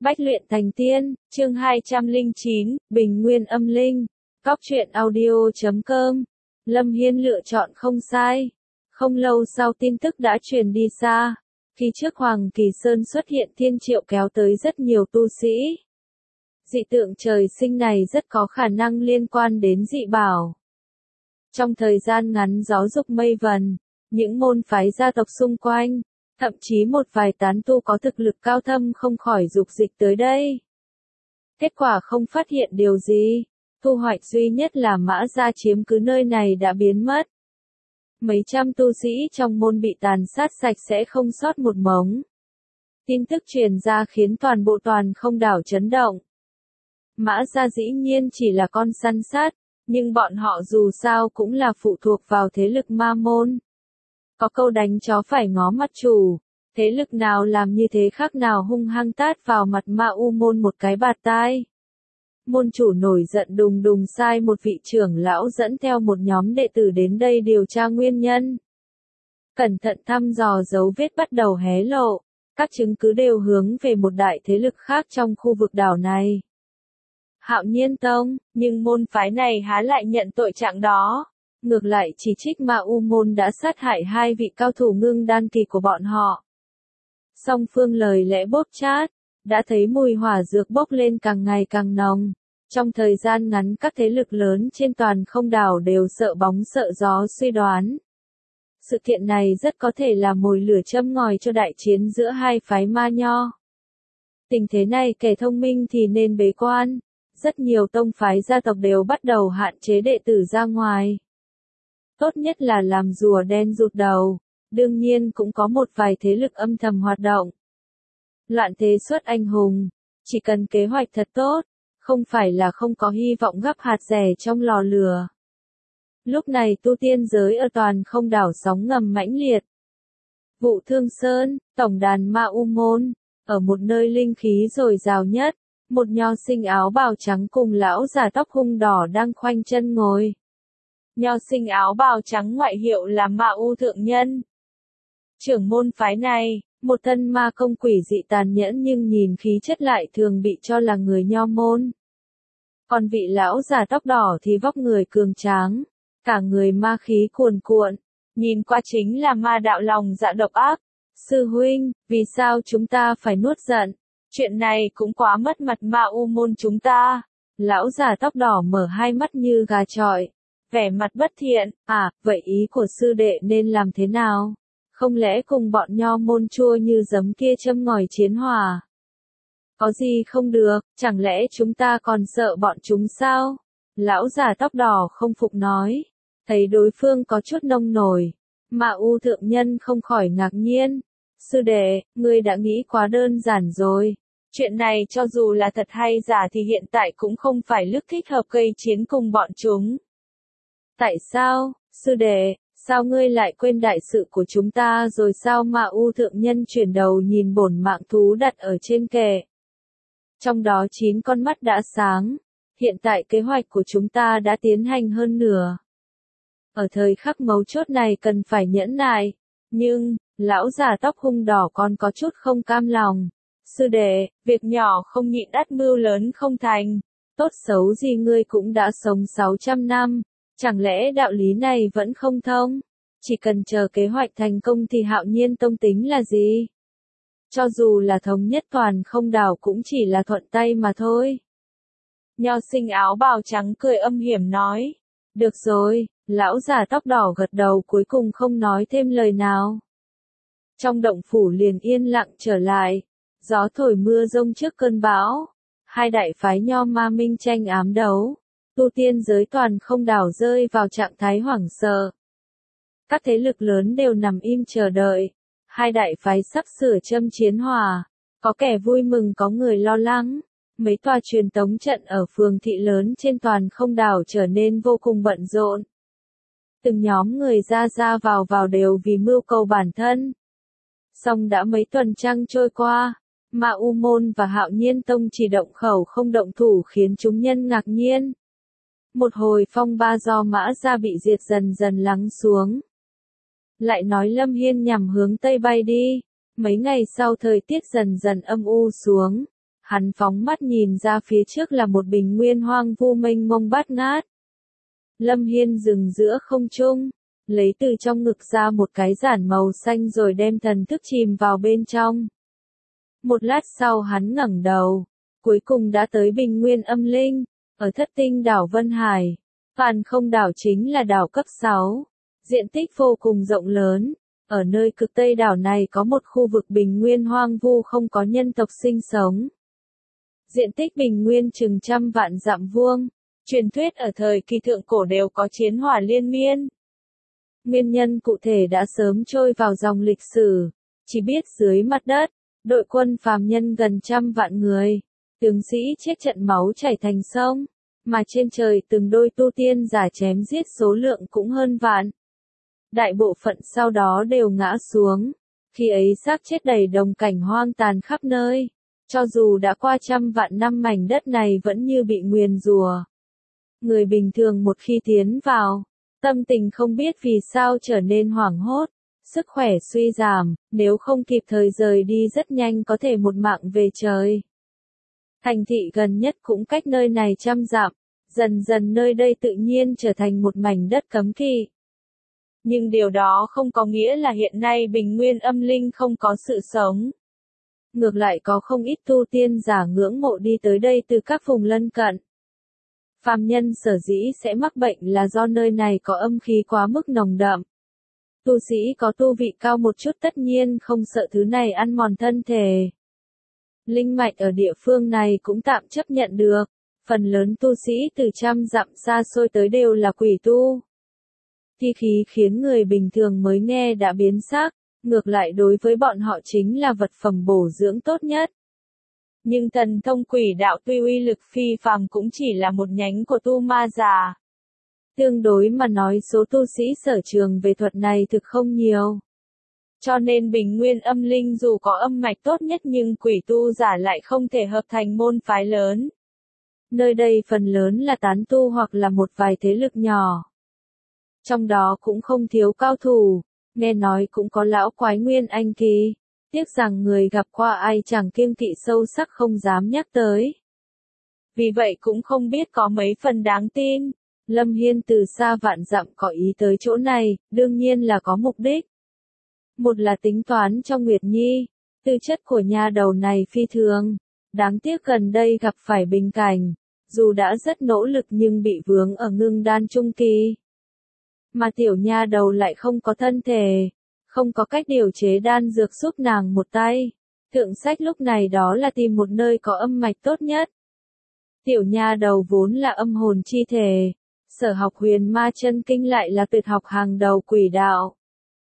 Bách luyện thành tiên, chương 209, Bình Nguyên âm linh. Góc truyện audio.com. Lâm Hiên lựa chọn không sai. Không lâu sau tin tức đã truyền đi xa. Khi trước Hoàng Kỳ Sơn xuất hiện thiên triệu kéo tới rất nhiều tu sĩ. Dị tượng trời sinh này rất có khả năng liên quan đến dị bảo. Trong thời gian ngắn gió dục mây vần, những môn phái gia tộc xung quanh, thậm chí một vài tán tu có thực lực cao thâm không khỏi dục dịch tới đây. Kết quả không phát hiện điều gì, thu hoạch duy nhất là Mã gia chiếm cứ nơi này đã biến mất. Mấy trăm tu sĩ trong môn bị tàn sát sạch sẽ không sót một mống. Tin tức truyền ra khiến toàn bộ toàn không đảo chấn động. Mã gia dĩ nhiên chỉ là con săn sát, nhưng bọn họ dù sao cũng là phụ thuộc vào thế lực ma môn. Có câu đánh chó phải ngó mặt chủ, thế lực nào làm như thế khác nào hung hăng tát vào mặt Ma U môn một cái bạt tai. Môn chủ nổi giận đùng đùng sai một vị trưởng lão dẫn theo một nhóm đệ tử đến đây điều tra nguyên nhân. Cẩn thận thăm dò dấu vết bắt đầu hé lộ, các chứng cứ đều hướng về một đại thế lực khác trong khu vực đảo này. Hạo Nhiên Tông, nhưng môn phái này há lại nhận tội trạng đó. Ngược lại chỉ trích Ma U môn đã sát hại hai vị cao thủ ngưng đan kỳ của bọn họ. Song phương lời lẽ bốc chát, đã thấy mùi hỏa dược bốc lên càng ngày càng nồng. Trong thời gian ngắn các thế lực lớn trên toàn không đảo đều sợ bóng sợ gió suy đoán. Sự kiện này rất có thể là mồi lửa châm ngòi cho đại chiến giữa hai phái ma nho. Tình thế này kẻ thông minh thì nên bế quan. Rất nhiều tông phái gia tộc đều bắt đầu hạn chế đệ tử ra ngoài. Tốt nhất là làm rùa đen rụt đầu, đương nhiên cũng có một vài thế lực âm thầm hoạt động. Loạn thế xuất anh hùng, chỉ cần kế hoạch thật tốt, không phải là không có hy vọng gắp hạt rẻ trong lò lửa. Lúc này tu tiên giới ở toàn không đảo sóng ngầm mãnh liệt. Vụ Thương Sơn, tổng đàn Ma U môn, ở một nơi linh khí dồi dào nhất, một nho sinh áo bào trắng cùng lão già tóc hung đỏ đang khoanh chân ngồi. Nho sinh áo bào trắng ngoại hiệu là Ma U thượng nhân. Trưởng môn phái này, một thân ma công quỷ dị tàn nhẫn nhưng nhìn khí chất lại thường bị cho là người nho môn. Còn vị lão già tóc đỏ thì vóc người cường tráng, cả người ma khí cuồn cuộn, nhìn qua chính là ma đạo lòng dạ độc ác. Sư huynh, vì sao chúng ta phải nuốt giận? Chuyện này cũng quá mất mặt Ma U môn chúng ta. Lão già tóc đỏ mở hai mắt như gà chọi, vẻ mặt bất thiện. Vậy ý của sư đệ nên làm thế nào? Không lẽ cùng bọn nho môn chua như giấm kia châm ngòi chiến hòa? Có gì không được, chẳng lẽ chúng ta còn sợ bọn chúng sao? Lão già tóc đỏ không phục nói. Thấy đối phương có chút nông nổi, Ma U thượng nhân không khỏi ngạc nhiên. Sư đệ, ngươi đã nghĩ quá đơn giản rồi. Chuyện này cho dù là thật hay giả thì hiện tại cũng không phải lúc thích hợp gây chiến cùng bọn chúng. Tại sao, sư đệ, sao ngươi lại quên đại sự của chúng ta rồi sao? Ma U thượng nhân chuyển đầu nhìn bổn mạng thú đặt ở trên kệ. Trong đó 9 con mắt đã sáng, hiện tại kế hoạch của chúng ta đã tiến hành hơn nửa. Ở thời khắc mấu chốt này cần phải nhẫn nại, nhưng, lão già tóc hung đỏ còn có chút không cam lòng. Sư đệ, việc nhỏ không nhịn đắt mưu lớn không thành, tốt xấu gì ngươi cũng đã sống 600 năm, chẳng lẽ đạo lý này vẫn không thông? Chỉ cần chờ kế hoạch thành công thì Hạo Nhiên Tông tính là gì? Cho dù là thống nhất toàn không đảo cũng chỉ là thuận tay mà thôi. Nho sinh áo bào trắng cười âm hiểm nói. Được rồi, lão già tóc đỏ gật đầu cuối cùng không nói thêm lời nào. Trong động phủ liền yên lặng trở lại. Gió thổi mưa rông trước cơn bão, hai đại phái nho ma minh tranh ám đấu, tu tiên giới toàn không đảo rơi vào trạng thái hoảng sợ. Các thế lực lớn đều nằm im chờ đợi, hai đại phái sắp sửa châm chiến hòa, có kẻ vui mừng có người lo lắng, mấy tòa truyền tống trận ở phường thị lớn trên toàn không đảo trở nên vô cùng bận rộn. Từng nhóm người ra vào đều vì mưu cầu bản thân. Song đã mấy tuần trăng trôi qua. Ma U môn và Hạo Nhiên Tông chỉ động khẩu không động thủ khiến chúng nhân ngạc nhiên. Một hồi phong ba do Mã gia bị diệt dần dần lắng xuống. Lại nói Lâm Hiên nhằm hướng Tây bay đi. Mấy ngày sau thời tiết dần dần âm u xuống. Hắn phóng mắt nhìn ra phía trước là một bình nguyên hoang vu mênh mông bát ngát. Lâm Hiên dừng giữa không trung, lấy từ trong ngực ra một cái giản màu xanh rồi đem thần thức chìm vào bên trong. Một lát sau hắn ngẩng đầu, cuối cùng đã tới bình nguyên âm linh, ở thất tinh đảo Vân Hải. Phàn Không đảo chính là đảo cấp 6, diện tích vô cùng rộng lớn. Ở nơi cực tây đảo này có một khu vực bình nguyên hoang vu không có nhân tộc sinh sống. Diện tích bình nguyên chừng 100 vạn dặm vuông. Truyền thuyết ở thời kỳ thượng cổ đều có chiến hỏa liên miên. Nguyên nhân cụ thể đã sớm trôi vào dòng lịch sử, chỉ biết dưới mặt đất, đội quân phàm nhân gần 100 vạn người, tướng sĩ chết trận máu chảy thành sông, mà trên trời từng đôi tu tiên giả chém giết số lượng cũng hơn vạn. Đại bộ phận sau đó đều ngã xuống, khi ấy xác chết đầy đồng cảnh hoang tàn khắp nơi, cho dù đã qua 100 vạn năm mảnh đất này vẫn như bị nguyền rủa. Người bình thường một khi tiến vào, tâm tình không biết vì sao trở nên hoảng hốt, sức khỏe suy giảm, nếu không kịp thời rời đi rất nhanh có thể một mạng về trời. Thành thị gần nhất cũng cách nơi này 100 dặm, dần dần nơi đây tự nhiên trở thành một mảnh đất cấm kỵ. Nhưng điều đó không có nghĩa là hiện nay bình nguyên âm linh không có sự sống. Ngược lại có không ít tu tiên giả ngưỡng mộ đi tới đây từ các vùng lân cận. Phàm nhân sở dĩ sẽ mắc bệnh là do nơi này có âm khí quá mức nồng đậm. Tu sĩ có tu vị cao một chút tất nhiên không sợ thứ này ăn mòn thân thể. Linh mạch ở địa phương này cũng tạm chấp nhận được, phần lớn tu sĩ từ 100 dặm xa xôi tới đều là quỷ tu. Thi khí khiến người bình thường mới nghe đã biến sắc, ngược lại đối với bọn họ chính là vật phẩm bổ dưỡng tốt nhất. Nhưng thần thông quỷ đạo tuy uy lực phi phàm cũng chỉ là một nhánh của tu ma giả. Tương đối mà nói số tu sĩ sở trường về thuật này thực không nhiều. Cho nên bình nguyên âm linh dù có âm mạch tốt nhất nhưng quỷ tu giả lại không thể hợp thành môn phái lớn. Nơi đây phần lớn là tán tu hoặc là một vài thế lực nhỏ. Trong đó cũng không thiếu cao thủ, nghe nói cũng có lão quái nguyên anh kỳ. Tiếc rằng người gặp qua ai chẳng kiêng kỵ sâu sắc không dám nhắc tới. Vì vậy cũng không biết có mấy phần đáng tin. Lâm Hiên từ xa vạn dặm có ý tới chỗ này, đương nhiên là có mục đích. Một là tính toán cho Nguyệt Nhi, tư chất của nha đầu này phi thường. Đáng tiếc gần đây gặp phải bình cảnh, dù đã rất nỗ lực nhưng bị vướng ở ngưng đan trung kỳ. Mà tiểu nha đầu lại không có thân thể. Không có cách điều chế đan dược giúp nàng một tay. Thượng sách lúc này đó là tìm một nơi có âm mạch tốt nhất. Tiểu nha đầu vốn là âm hồn chi thể. Sở học huyền ma chân kinh lại là tuyệt học hàng đầu quỷ đạo.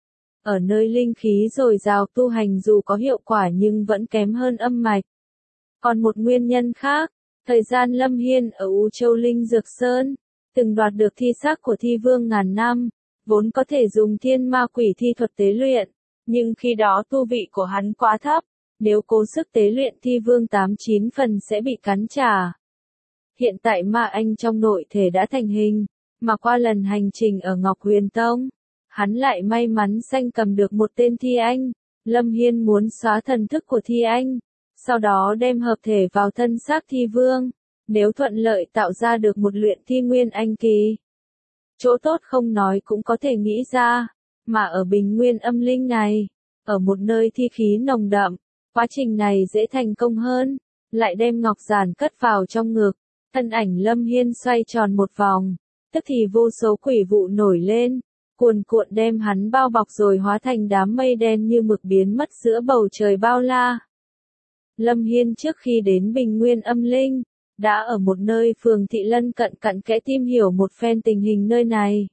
Ở nơi linh khí dồi dào tu hành dù có hiệu quả nhưng vẫn kém hơn âm mạch. Còn một nguyên nhân khác, thời gian Lâm Hiên ở U Châu Linh Dược Sơn, từng đoạt được thi xác của thi vương ngàn năm. Vốn có thể dùng thiên ma quỷ thi thuật tế luyện, nhưng khi đó tu vị của hắn quá thấp, nếu cố sức tế luyện thi vương 8-9 phần sẽ bị cắn trả. Hiện tại ma anh trong nội thể đã thành hình, mà qua lần hành trình ở Ngọc Huyền Tông, hắn lại may mắn sanh cầm được một tên thi anh. Lâm Hiên muốn xóa thần thức của thi anh, sau đó đem hợp thể vào thân xác thi vương, nếu thuận lợi tạo ra được một luyện thi nguyên anh kỳ. Chỗ tốt không nói cũng có thể nghĩ ra, mà ở bình nguyên âm linh này, ở một nơi thi khí nồng đậm, quá trình này dễ thành công hơn, lại đem ngọc giản cất vào trong ngực, thân ảnh Lâm Hiên xoay tròn một vòng, tức thì vô số quỷ vụ nổi lên, cuồn cuộn đem hắn bao bọc rồi hóa thành đám mây đen như mực biến mất giữa bầu trời bao la. Lâm Hiên trước khi đến bình nguyên âm linh, đã ở một nơi phường thị lân cận cặn kẽ tìm hiểu một phen tình hình nơi này.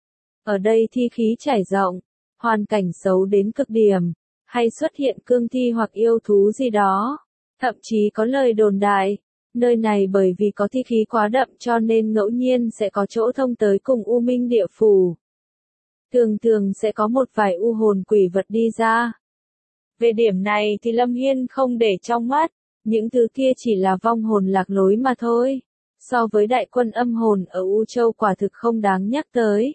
Ở đây thi khí trải rộng, hoàn cảnh xấu đến cực điểm, hay xuất hiện cương thi hoặc yêu thú gì đó. Thậm chí có lời đồn đại, nơi này bởi vì có thi khí quá đậm cho nên ngẫu nhiên sẽ có chỗ thông tới cùng U Minh địa phủ. Thường thường sẽ có một vài u hồn quỷ vật đi ra. Về điểm này thì Lâm Hiên không để trong mắt. Những thứ kia chỉ là vong hồn lạc lối mà thôi. So với đại quân âm hồn ở U Châu quả thực không đáng nhắc tới.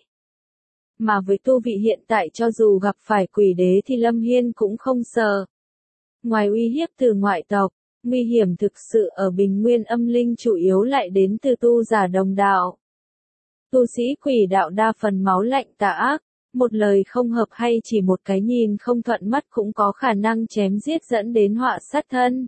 Mà với tu vị hiện tại cho dù gặp phải quỷ đế thì Lâm Hiên cũng không sợ. Ngoài uy hiếp từ ngoại tộc, Nguy hiểm thực sự ở bình nguyên âm linh chủ yếu lại đến từ tu giả đồng đạo. Tu sĩ quỷ đạo đa phần máu lạnh tà ác, một lời không hợp hay chỉ một cái nhìn không thuận mắt cũng có khả năng chém giết dẫn đến họa sát thân.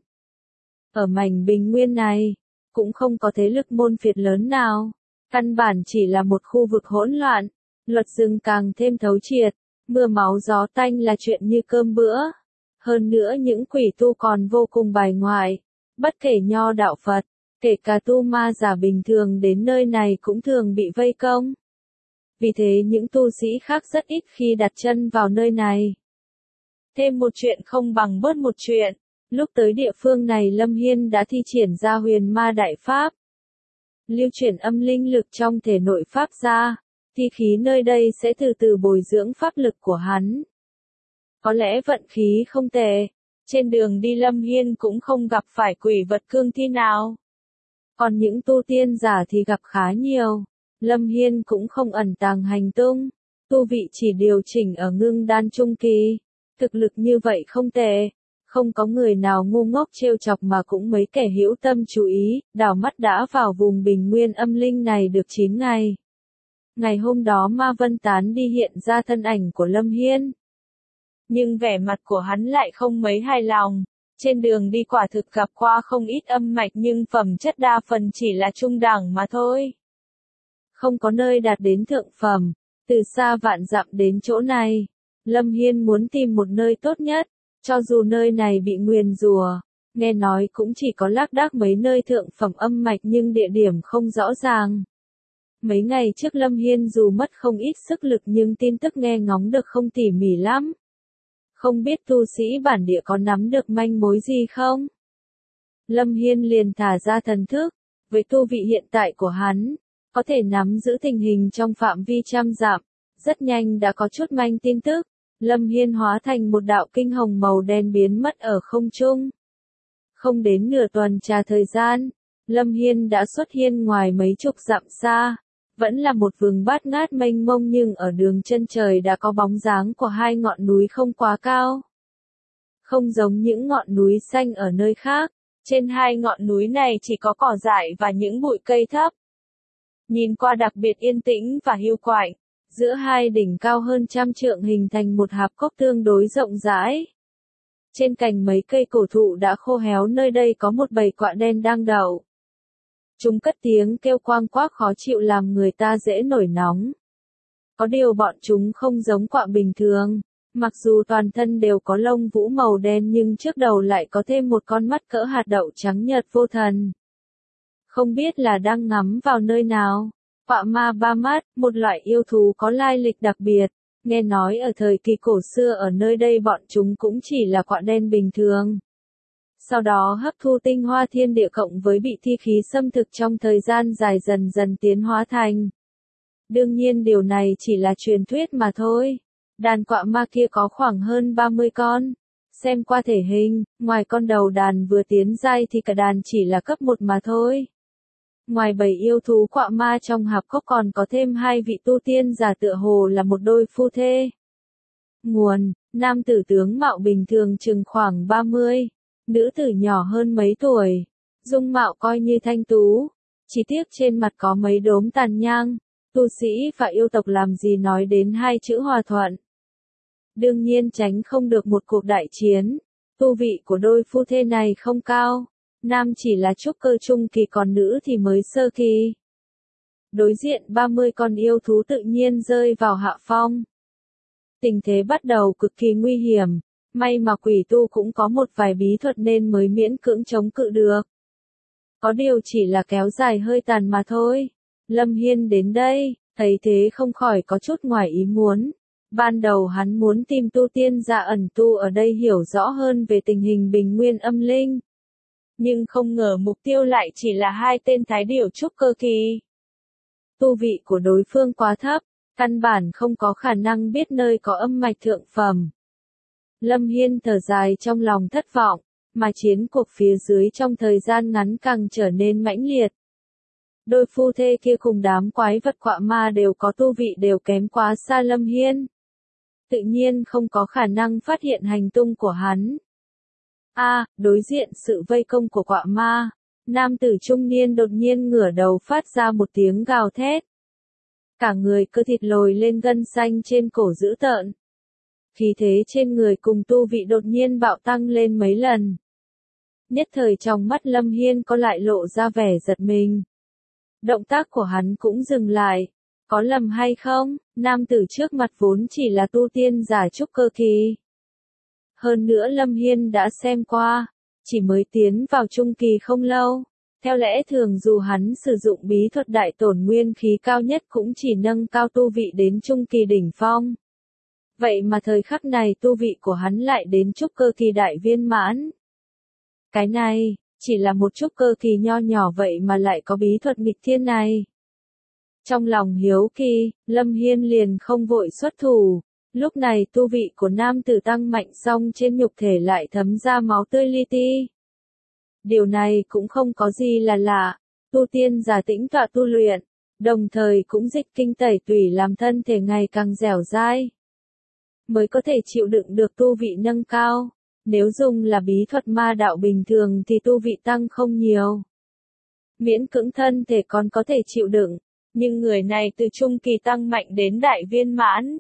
Ở mảnh bình nguyên này, cũng không có thế lực môn phiệt lớn nào, căn bản chỉ là một khu vực hỗn loạn, luật rừng càng thêm thấu triệt, mưa máu gió tanh là chuyện như cơm bữa. Hơn nữa những quỷ tu còn vô cùng bài ngoại, bất kể nho đạo Phật, kể cả tu ma giả bình thường đến nơi này cũng thường bị vây công. Vì thế những tu sĩ khác rất ít khi đặt chân vào nơi này. Thêm một chuyện không bằng bớt một chuyện, lúc tới địa phương này Lâm Hiên đã thi triển ra huyền ma đại pháp. Lưu chuyển âm linh lực trong thể nội pháp ra, thi khí nơi đây sẽ từ từ bồi dưỡng pháp lực của hắn. Có lẽ vận khí không tệ, trên đường đi Lâm Hiên cũng không gặp phải quỷ vật cương thi nào. Còn những tu tiên giả thì gặp khá nhiều. Lâm Hiên cũng không ẩn tàng hành tung, tu vị chỉ điều chỉnh ở ngưng đan trung kỳ. Thực lực như vậy không tệ, không có người nào ngu ngốc trêu chọc mà cũng mấy kẻ hữu tâm chú ý, đảo mắt đã vào vùng bình nguyên âm linh này được 9 ngày. Ngày hôm đó ma vân tán đi hiện ra thân ảnh của Lâm Hiên. Nhưng vẻ mặt của hắn lại không mấy hài lòng. Trên đường đi quả thực gặp qua không ít âm mạch nhưng phẩm chất đa phần chỉ là trung đẳng mà thôi. Không có nơi đạt đến thượng phẩm, từ xa vạn dặm đến chỗ này. Lâm Hiên muốn tìm một nơi tốt nhất, cho dù nơi này bị nguyền rủa, nghe nói cũng chỉ có lác đác mấy nơi thượng phẩm âm mạch nhưng địa điểm không rõ ràng. Mấy ngày trước Lâm Hiên dù mất không ít sức lực nhưng tin tức nghe ngóng được không tỉ mỉ lắm. Không biết tu sĩ bản địa có nắm được manh mối gì không? Lâm Hiên liền thả ra thần thức, với tu vị hiện tại của hắn, có thể nắm giữ tình hình trong phạm vi trăm dặm, rất nhanh đã có chút manh tin tức. Lâm Hiên hóa thành một đạo kinh hồng màu đen biến mất ở không trung. Không đến nửa tuần trà thời gian, Lâm Hiên đã xuất hiện ngoài mấy chục dặm xa. Vẫn là một vùng bát ngát mênh mông nhưng ở đường chân trời đã có bóng dáng của hai ngọn núi không quá cao. Không giống những ngọn núi xanh ở nơi khác, trên hai ngọn núi này chỉ có cỏ dại và những bụi cây thấp. Nhìn qua đặc biệt yên tĩnh và hiu quạnh, giữa hai đỉnh cao hơn trăm trượng hình thành một hạp cốc tương đối rộng rãi. Trên cành mấy cây cổ thụ đã khô héo nơi đây có một bầy quạ đen đang đậu. Chúng cất tiếng kêu quang quác khó chịu làm người ta dễ nổi nóng. Có điều bọn chúng không giống quạ bình thường, mặc dù toàn thân đều có lông vũ màu đen nhưng trước đầu lại có thêm một con mắt cỡ hạt đậu trắng nhợt vô thần. Không biết là đang ngắm vào nơi nào. Quạ ma ba mắt, một loại yêu thú có lai lịch đặc biệt. Nghe nói ở thời kỳ cổ xưa ở nơi đây bọn chúng cũng chỉ là quạ đen bình thường. Sau đó hấp thu tinh hoa thiên địa cộng với bị thi khí xâm thực trong thời gian dài dần dần tiến hóa thành. Đương nhiên điều này chỉ là truyền thuyết mà thôi. Đàn quạ ma kia có khoảng hơn 30 con. Xem qua thể hình, ngoài con đầu đàn vừa tiến giai thì cả đàn chỉ là cấp 1 mà thôi. Ngoài bầy yêu thú quạ ma trong hạp cốc còn có thêm hai vị tu tiên giả tựa hồ là một đôi phu thê. Nguồn, nam tử tướng mạo bình thường chừng khoảng 30, nữ tử nhỏ hơn mấy tuổi, dung mạo coi như thanh tú, chỉ tiếc trên mặt có mấy đốm tàn nhang, tu sĩ và yêu tộc làm gì nói đến hai chữ hòa thuận. Đương nhiên tránh không được một cuộc đại chiến, tu vị của đôi phu thê này không cao. Nam chỉ là trúc cơ trung kỳ còn nữ thì mới sơ kỳ. Đối diện 30 con yêu thú tự nhiên rơi vào hạ phong. Tình thế bắt đầu cực kỳ nguy hiểm, may mà quỷ tu cũng có một vài bí thuật nên mới miễn cưỡng chống cự được. Có điều chỉ là kéo dài hơi tàn mà thôi. Lâm Hiên đến đây, thấy thế không khỏi có chút ngoài ý muốn. Ban đầu hắn muốn tìm tu tiên giả ẩn tu ở đây hiểu rõ hơn về tình hình bình nguyên âm linh. Nhưng không ngờ mục tiêu lại chỉ là hai tên thái điểu trúc cơ kỳ. Tu vị của đối phương quá thấp, căn bản không có khả năng biết nơi có âm mạch thượng phẩm. Lâm Hiên thở dài trong lòng thất vọng, mà chiến cuộc phía dưới trong thời gian ngắn càng trở nên mãnh liệt. Đôi phu thê kia cùng đám quái vật quạ ma đều có tu vị đều kém quá xa Lâm Hiên. Tự nhiên không có khả năng phát hiện hành tung của hắn. Đối diện sự vây công của quạ ma, nam tử trung niên đột nhiên ngửa đầu phát ra một tiếng gào thét. Cả người cơ thịt lồi lên gân xanh trên cổ dữ tợn. Khí thế trên người cùng tu vị đột nhiên bạo tăng lên mấy lần. Nhất thời trong mắt Lâm Hiên có lại lộ ra vẻ giật mình. Động tác của hắn cũng dừng lại. Có lầm hay không, nam tử trước mặt vốn chỉ là tu tiên giả trúc cơ kỳ. Hơn nữa Lâm Hiên đã xem qua, chỉ mới tiến vào trung kỳ không lâu. Theo lẽ thường dù hắn sử dụng bí thuật đại tổn nguyên khí cao nhất cũng chỉ nâng cao tu vị đến trung kỳ đỉnh phong. Vậy mà thời khắc này tu vị của hắn lại đến trúc cơ kỳ đại viên mãn. Cái này, chỉ là một trúc cơ kỳ nho nhỏ vậy mà lại có bí thuật nghịch thiên này. Trong lòng hiếu kỳ, Lâm Hiên liền không vội xuất thủ. Lúc này tu vị của nam tử tăng mạnh xong trên nhục thể lại thấm ra máu tươi li ti. Điều này cũng không có gì là lạ, tu tiên giả tĩnh tọa tu luyện, đồng thời cũng dịch kinh tẩy tủy làm thân thể ngày càng dẻo dai. Mới có thể chịu đựng được tu vị nâng cao, nếu dùng là bí thuật ma đạo bình thường thì tu vị tăng không nhiều. Miễn cưỡng thân thể còn có thể chịu đựng, nhưng người này từ trung kỳ tăng mạnh đến đại viên mãn.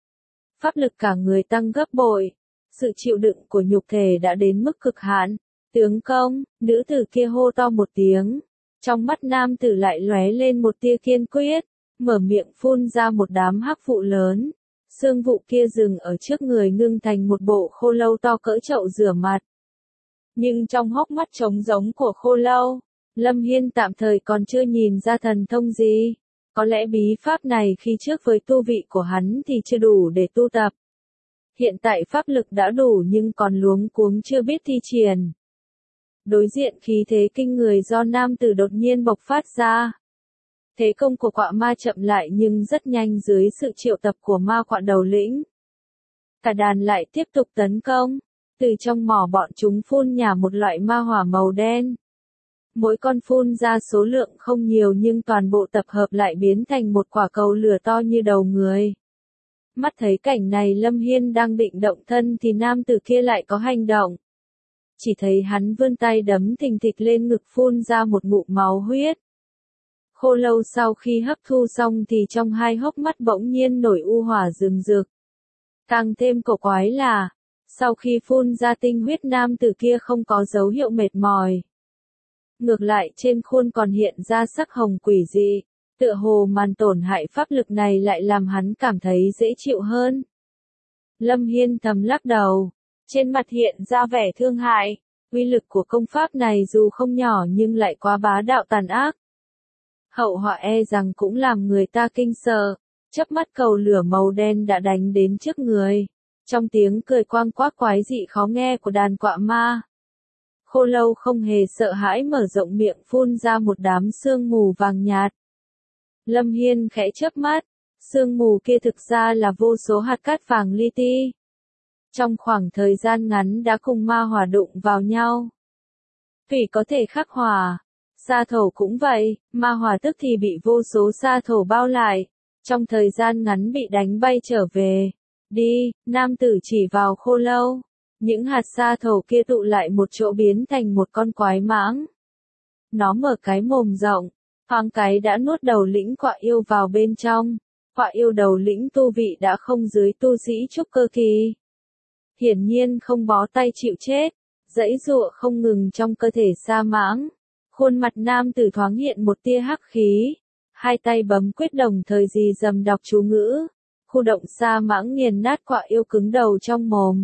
Pháp lực cả người tăng gấp bội, sự chịu đựng của nhục thể đã đến mức cực hạn. Tướng công, nữ tử kia hô to một tiếng, trong mắt nam tử lại lóe lên một tia kiên quyết, mở miệng phun ra một đám hắc vụ lớn. Xương vụ kia dừng ở trước người ngưng thành một bộ khô lâu to cỡ chậu rửa mặt. Nhưng trong hốc mắt trống giống của khô lâu, Lâm Hiên tạm thời còn chưa nhìn ra thần thông gì. Có lẽ bí pháp này khi trước với tu vị của hắn thì chưa đủ để tu tập. Hiện tại pháp lực đã đủ nhưng còn luống cuống chưa biết thi triển. Đối diện khí thế kinh người do nam tử đột nhiên bộc phát ra. Thế công của quạ ma chậm lại nhưng rất nhanh dưới sự triệu tập của ma quạ đầu lĩnh. Cả đàn lại tiếp tục tấn công, từ trong mỏ bọn chúng phun nhả một loại ma hỏa màu đen. Mỗi con phun ra số lượng không nhiều nhưng toàn bộ tập hợp lại biến thành một quả cầu lửa to như đầu người. Mắt thấy cảnh này Lâm Hiên đang định động thân thì nam tử kia lại có hành động. Chỉ thấy hắn vươn tay đấm thình thịch lên ngực phun ra một ngụm máu huyết. Khô lâu sau khi hấp thu xong thì trong hai hốc mắt bỗng nhiên nổi u hỏa rừng rực. Càng thêm cổ quái là, sau khi phun ra tinh huyết nam tử kia không có dấu hiệu mệt mỏi. Ngược lại trên khuôn còn hiện ra sắc hồng quỷ dị, tựa hồ màn tổn hại pháp lực này lại làm hắn cảm thấy dễ chịu hơn. Lâm Hiên thầm lắc đầu, trên mặt hiện ra vẻ thương hại, uy lực của công pháp này dù không nhỏ nhưng lại quá bá đạo tàn ác. Hậu họa e rằng cũng làm người ta kinh sợ, chớp mắt cầu lửa màu đen đã đánh đến trước người. Trong tiếng cười quang quác quái dị khó nghe của đàn quạ ma. Khô lâu không hề sợ hãi mở rộng miệng phun ra một đám sương mù vàng nhạt. Lâm Hiên khẽ chớp mắt, sương mù kia thực ra là vô số hạt cát vàng li ti. Trong khoảng thời gian ngắn đã cùng ma hỏa đụng vào nhau. Thủy có thể khắc hỏa, sa thổ cũng vậy, ma hỏa tức thì bị vô số sa thổ bao lại, trong thời gian ngắn bị đánh bay trở về. Đi, nam tử chỉ vào khô lâu. Những hạt sa thổ kia tụ lại một chỗ biến thành một con quái mãng. Nó mở cái mồm rộng, thoáng cái đã nuốt đầu lĩnh quạ yêu vào bên trong. Quạ yêu đầu lĩnh tu vị đã không dưới tu sĩ trúc cơ kỳ. Hiển nhiên không bó tay chịu chết, giãy giụa không ngừng trong cơ thể sa mãng. Khuôn mặt nam tử thoáng hiện một tia hắc khí, hai tay bấm quyết đồng thời rì rầm đọc chú ngữ. Khu động sa mãng nghiền nát quạ yêu cứng đầu trong mồm.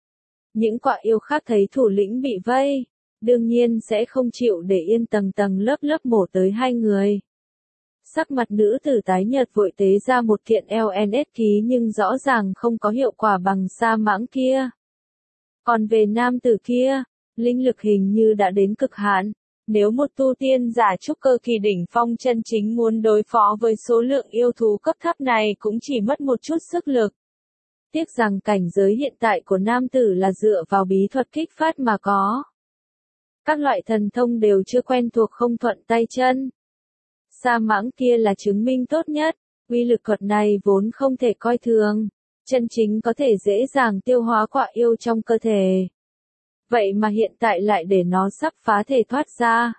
Những quạ yêu khác thấy thủ lĩnh bị vây, đương nhiên sẽ không chịu để yên tầng tầng lớp lớp mổ tới hai người. Sắc mặt nữ tử tái nhợt vội tế ra một kiện LNS ký nhưng rõ ràng không có hiệu quả bằng sa mãng kia. Còn về nam tử kia, linh lực hình như đã đến cực hạn. Nếu một tu tiên giả trúc cơ kỳ đỉnh phong chân chính muốn đối phó với số lượng yêu thú cấp thấp này cũng chỉ mất một chút sức lực. Tiếc rằng cảnh giới hiện tại của nam tử là dựa vào bí thuật kích phát mà có. Các loại thần thông đều chưa quen thuộc không thuận tay chân. Sa mãng kia là chứng minh tốt nhất, uy lực thuật này vốn không thể coi thường, chân chính có thể dễ dàng tiêu hóa quạ yêu trong cơ thể. vậy mà hiện tại lại để nó sắp phá thể thoát ra.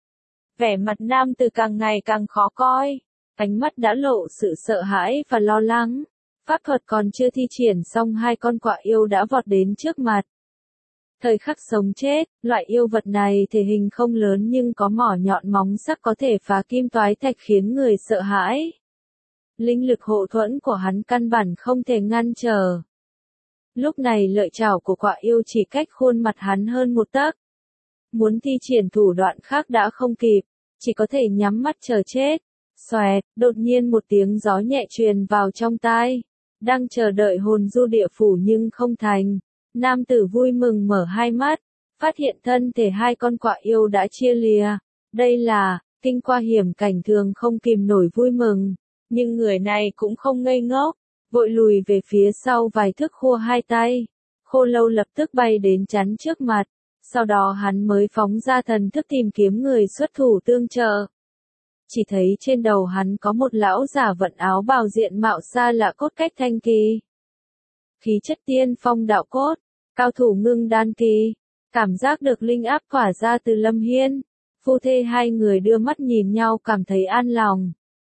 Vẻ mặt nam tử càng ngày càng khó coi, ánh mắt đã lộ sự sợ hãi và lo lắng. Pháp thuật còn chưa thi triển xong hai con quạ yêu đã vọt đến trước mặt. Thời khắc sống chết, loại yêu vật này thể hình không lớn nhưng có mỏ nhọn móng sắc có thể phá kim toái thạch khiến người sợ hãi. Linh lực hộ thuẫn của hắn căn bản không thể ngăn trở. Lúc này lợi chảo của quạ yêu chỉ cách khuôn mặt hắn hơn một tấc. Muốn thi triển thủ đoạn khác đã không kịp, chỉ có thể nhắm mắt chờ chết. Xoẹt, đột nhiên một tiếng gió nhẹ truyền vào trong tai. Đang chờ đợi hồn du địa phủ nhưng không thành. Nam tử vui mừng mở hai mắt, phát hiện thân thể hai con quạ yêu đã chia lìa. Đây là, kinh qua hiểm cảnh thường không kìm nổi vui mừng. Nhưng người này cũng không ngây ngốc, vội lùi về phía sau vài thước khua hai tay. Khô lâu lập tức bay đến chắn trước mặt, sau đó hắn mới phóng ra thần thức tìm kiếm người xuất thủ tương trợ. Chỉ thấy trên đầu hắn có một lão giả vận áo bào diện mạo xa lạ cốt cách thanh kỳ. Khí chất tiên phong đạo cốt, cao thủ ngưng đan kỳ, cảm giác được linh áp tỏa ra từ Lâm Hiên. Phu thê hai người đưa mắt nhìn nhau cảm thấy an lòng.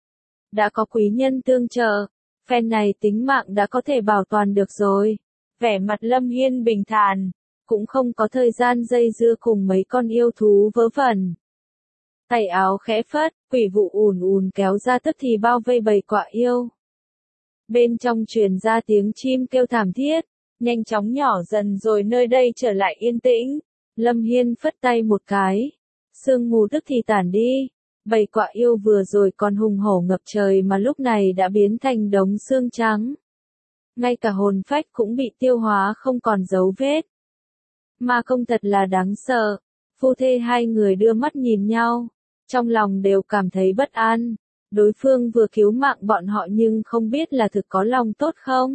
Đã có quý nhân tương trợ, phen này tính mạng đã có thể bảo toàn được rồi. Vẻ mặt Lâm Hiên bình thản, cũng không có thời gian dây dưa cùng mấy con yêu thú vớ vẩn. Tay áo khẽ phất, quỷ vụ ùn ùn kéo ra tức thì bao vây bầy quạ yêu. Bên trong truyền ra tiếng chim kêu thảm thiết, nhanh chóng nhỏ dần rồi nơi đây trở lại yên tĩnh. Lâm Hiên phất tay một cái, sương mù tức thì tản đi. Bầy quạ yêu vừa rồi còn hùng hổ ngập trời mà lúc này đã biến thành đống xương trắng. Ngay cả hồn phách cũng bị tiêu hóa không còn dấu vết. Ma công thật là đáng sợ. Phu thê hai người đưa mắt nhìn nhau, trong lòng đều cảm thấy bất an. Đối phương vừa cứu mạng bọn họ nhưng không biết là thực có lòng tốt không.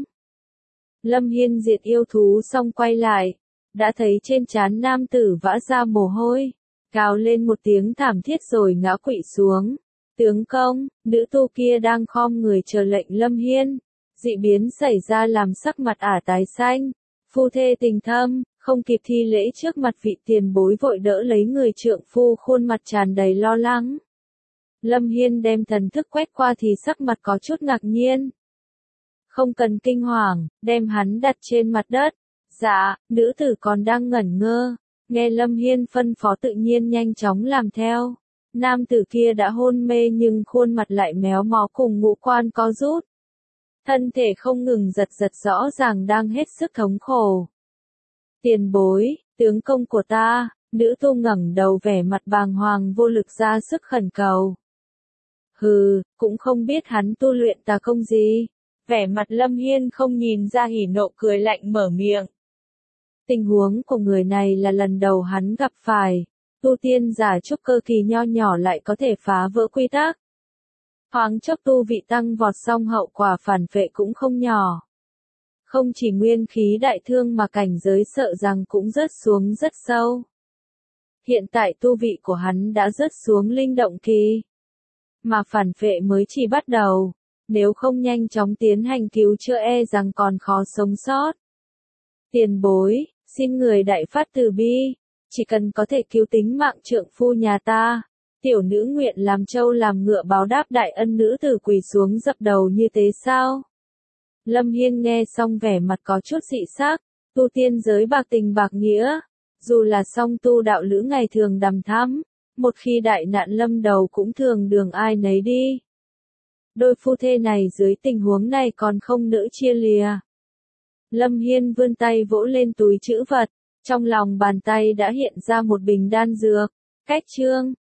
Lâm Hiên diệt yêu thú xong quay lại, đã thấy trên trán nam tử vã ra mồ hôi, gào lên một tiếng thảm thiết rồi ngã quỵ xuống. Tướng công, nữ tu kia đang khom người chờ lệnh Lâm Hiên. Dị biến xảy ra làm sắc mặt ả tái xanh. Phu thê tình thâm, không kịp thi lễ trước mặt vị tiền bối vội đỡ lấy người trượng phu khuôn mặt tràn đầy lo lắng. Lâm Hiên đem thần thức quét qua thì sắc mặt có chút ngạc nhiên. Không cần kinh hoàng, đem hắn đặt trên mặt đất. Dạ, nữ tử còn đang ngẩn ngơ. Nghe Lâm Hiên phân phó tự nhiên nhanh chóng làm theo. Nam tử kia đã hôn mê nhưng khuôn mặt lại méo mó cùng ngũ quan có rút. Thân thể không ngừng giật giật rõ ràng đang hết sức thống khổ. Tiền bối, tướng công của ta, nữ tu ngẩng đầu vẻ mặt bàng hoàng vô lực ra sức khẩn cầu. Hừ, cũng không biết hắn tu luyện tà công gì. Vẻ mặt Lâm Hiên không nhìn ra hỉ nộ cười lạnh mở miệng. Tình huống của người này là lần đầu hắn gặp phải. Tu tiên giả trúc cơ kỳ nho nhỏ lại có thể phá vỡ quy tắc. Thoáng chốc tu vị tăng vọt xong hậu quả phản vệ cũng không nhỏ. Không chỉ nguyên khí đại thương mà cảnh giới sợ rằng cũng rớt xuống rất sâu. Hiện tại tu vị của hắn đã rớt xuống linh động kỳ. Mà phản vệ mới chỉ bắt đầu. Nếu không nhanh chóng tiến hành cứu chữa e rằng còn khó sống sót. Tiền bối, xin người đại phát từ bi. Chỉ cần có thể cứu tính mạng trượng phu nhà ta. Tiểu nữ nguyện làm trâu làm ngựa báo đáp đại ân. Nữ tử quỳ xuống dập đầu như thế sao? Lâm Hiên nghe xong vẻ mặt có chút dị sắc. Tu tiên giới bạc tình bạc nghĩa. Dù là song tu đạo lữ ngày thường đằm thắm. Một khi đại nạn lâm đầu cũng thường đường ai nấy đi. Đôi phu thê này dưới tình huống này còn không nỡ chia lìa. Lâm Hiên vươn tay vỗ lên túi trữ vật. Trong lòng bàn tay đã hiện ra một bình đan dược. Cách chương